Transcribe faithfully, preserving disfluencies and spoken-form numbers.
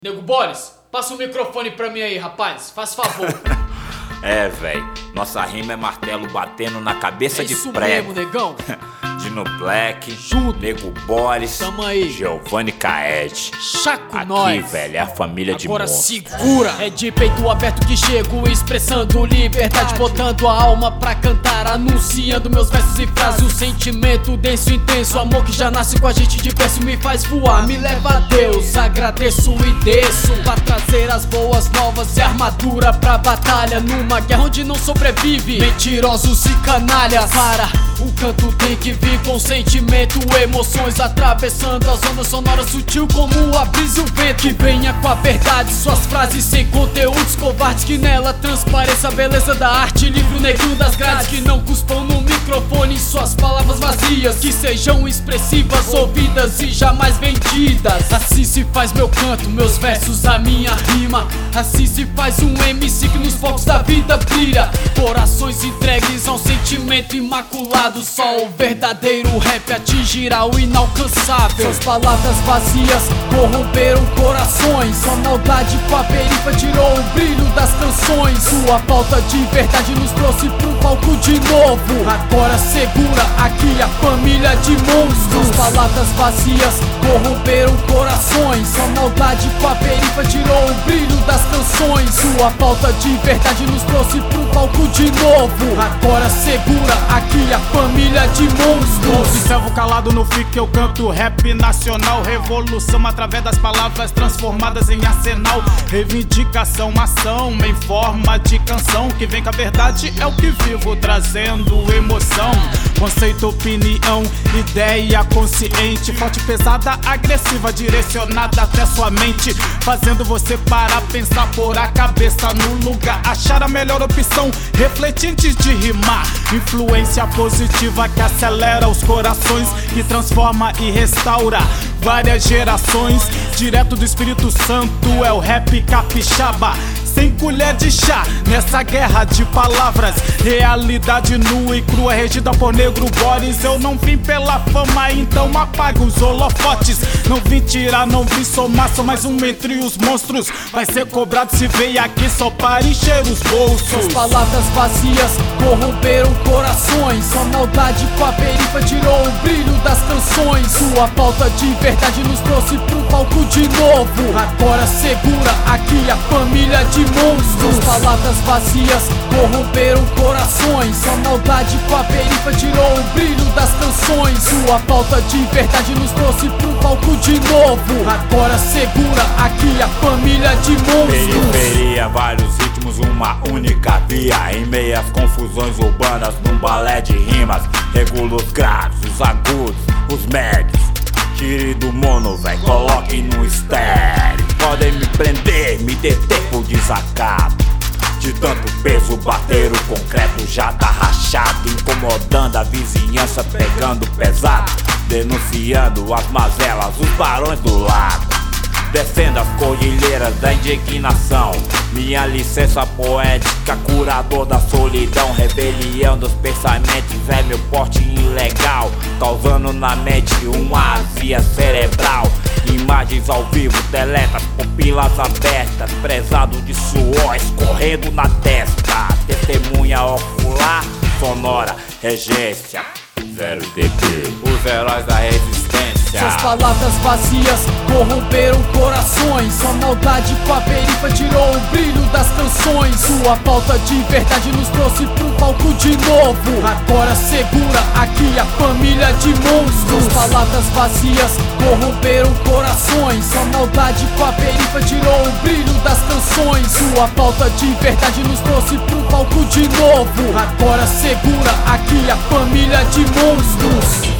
Nego Boris, passa o microfone pra mim aí, rapaz, faz favor. É, véi, nossa rima é martelo batendo na cabeça é de isso prego. mesmo, negão. Dino Black, Junto. Nego Boris, Tamo aí. Giovanni Caed. Chaco Aqui, nós. velho, é a família de Agora monstros. segura. É de peito aberto que chego, expressando liberdade, botando a alma pra cantar, anunciando meus versos e frases. O sentimento denso, intenso, amor que já nasce com a gente de berço, me faz voar, me leva a Deus. Agradeço e desço pra trazer as boas novas e armadura pra batalha, numa guerra onde não sobrevive mentirosos e canalhas. Para, o canto tem que vir com sentimento, emoções atravessando as ondas sonoras, sutil como a brisa e o vento. Que venha com a verdade, suas frases sem conteúdos covardes, que nela transpareça a beleza da arte. Livre o neguinho das grades, que não cuspam no microfone suas palavras vazias, que sejam expressivas, ouvidas e jamais vendidas. Assim se faz meu canto, meus versos, a minha rima. Assim se faz um M C que nos focos da vida brilha. Corações entregues a um sentimento imaculado, só o verdadeiro rap atingirá o inalcançável. Suas palavras vazias corromperam corações, sua maldade com a perifa tirou o brilho das canções. Sua falta de verdade nos trouxe pro palco de novo. Agora segura aqui a família de monstros. Suas palavras vazias corromperam corações, sua maldade com a perifa tirou o brilho das canções. Sua falta de verdade nos trouxe pro palco de novo. Agora segura aqui a família de monstros. Observo calado no fique, eu canto rap nacional. Revolução através das palavras transformadas em arsenal. Reivindicação, ação em forma de canção, que vem com a verdade, é o que vivo trazendo emoção. Conceito, opinião, ideia consciente, forte, pesada, agressiva, direcionada até sua mente, fazendo você parar, pensar, pôr a cabeça no lugar, achar a melhor opção, refletir antes de rimar. Influência positiva que acelera os corações, que transforma e restaura várias gerações. Direto do Espírito Santo é o rap capixaba, sem colher de chá nessa guerra de palavras. Realidade nua e crua regida por Nego Boris. Eu não vim pela fama, então apaga os holofotes. Não vim tirar, não vim somar, sou mais um entre os monstros. Vai ser cobrado se veio aqui só para encher os bolsos. Suas palavras vazias corromperam corações, sua maldade com a perifa tirou o brilho das canções. Sua falta de verdade nos trouxe pro palco de novo. Agora segura aqui a família de monstros. Suas palavras vazias corromperam corações, sua maldade com a perifa tirou o brilho das canções. Sua falta de verdade nos trouxe pro palco de novo. Agora segura aqui a família de monstros. Periferia, vários ritmos, uma única via, em meias confusões urbanas, num balé de rimas. Regula os graves, os agudos, os médios. Tire do mono, véi, coloque no estéreo. Podem me prender, me deter por desacato. De tanto peso bater, o concreto já tá rachado, incomodando a vizinhança, pegando pesado, denunciando as mazelas, os barões do lado. Descendo as cordilheiras da indignação, minha licença poética, curador da solidão. Rebelião dos pensamentos é meu porte ilegal, causando na mente uma azia cerebral. Imagens ao vivo, deletas, pupilas abertas, prezado de suor escorrendo na testa. Testemunha ocular, sonora, regência, zero D P, os heróis da resistência. Suas palavras vazias corromperam corações, sua maldade com a perifa tirou o brilho das canções. Sua falta de verdade nos trouxe pro palco de novo. Agora segura aqui a família de monstros. Suas palavras vazias corromperam corações, sua maldade com a perifa tirou o brilho das canções. Sua falta de verdade nos trouxe pro palco de novo. Agora segura aqui a família de monstros.